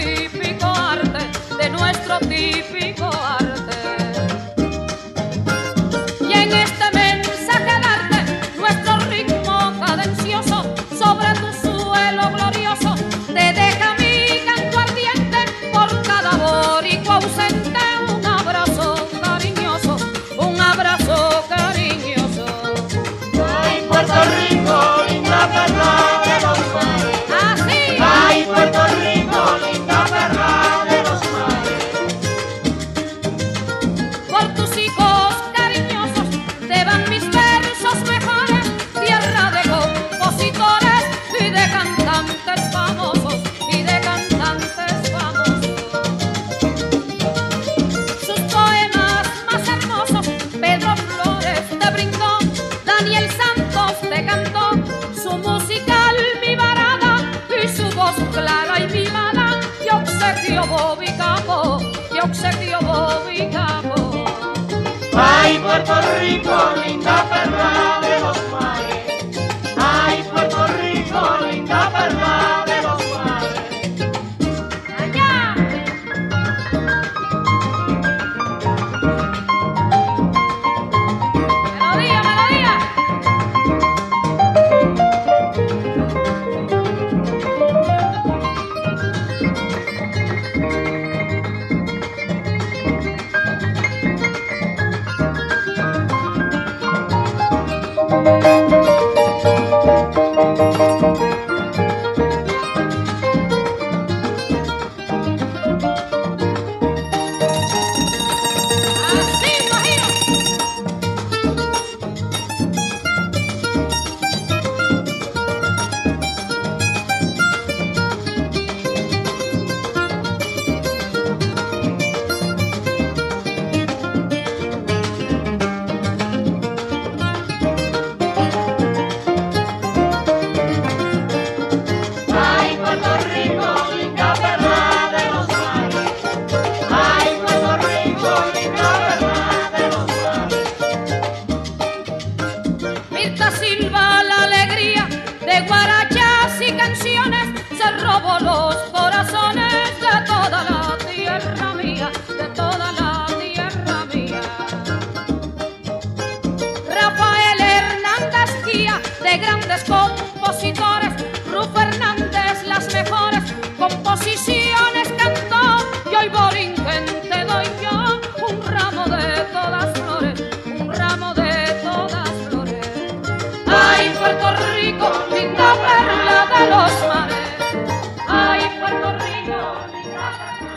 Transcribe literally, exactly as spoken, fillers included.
típico arte, de nuestro típico arte. Y en este mensaje de arte, nuestro ritmo cadencioso sobre tu suelo glorioso te deja mi canto ardiente por cada boricua ausente. Un abrazo cariñoso, un abrazo cariñoso. Ay, Puerto Rico, linda perla de los mares. Así. Ay, Puerto Rico, linda perla de los mares. Por tus hijos cariñosos te van mis versos mejores, tierra de compositores y de cantantes famosos, y de cantantes famosos. Sus poemas más hermosos, Pedro Flores te brindó, Daniel Santos te cantó, su musical mi varada y su voz clara y mimada, te obsequio Bobby Capó, te obsequio Bobby Capó. Ay, Puerto Rico, linda perla de los mares. Ay, Puerto Rico, linda perla de los mares. ¡Allá! ¡Melodía, melodía! Así imagino. Ay, Puerto Rico, linda perla de los mares. Ay, Puerto Rico, linda perla de los mares. Mirta Silva, la alegría de guarachas y canciones, se robó los corazones de toda la tierra mía, de toda la tierra mía. Rafael Hernández guía de grandes compositores, Rufo Hernández las mejores composiciones cantó, y hoy Borinquen te doy yo un ramo de todas flores, un ramo de todas flores. Ay, Puerto Rico, linda perla de los mares. Ay, Puerto Rico, linda perla.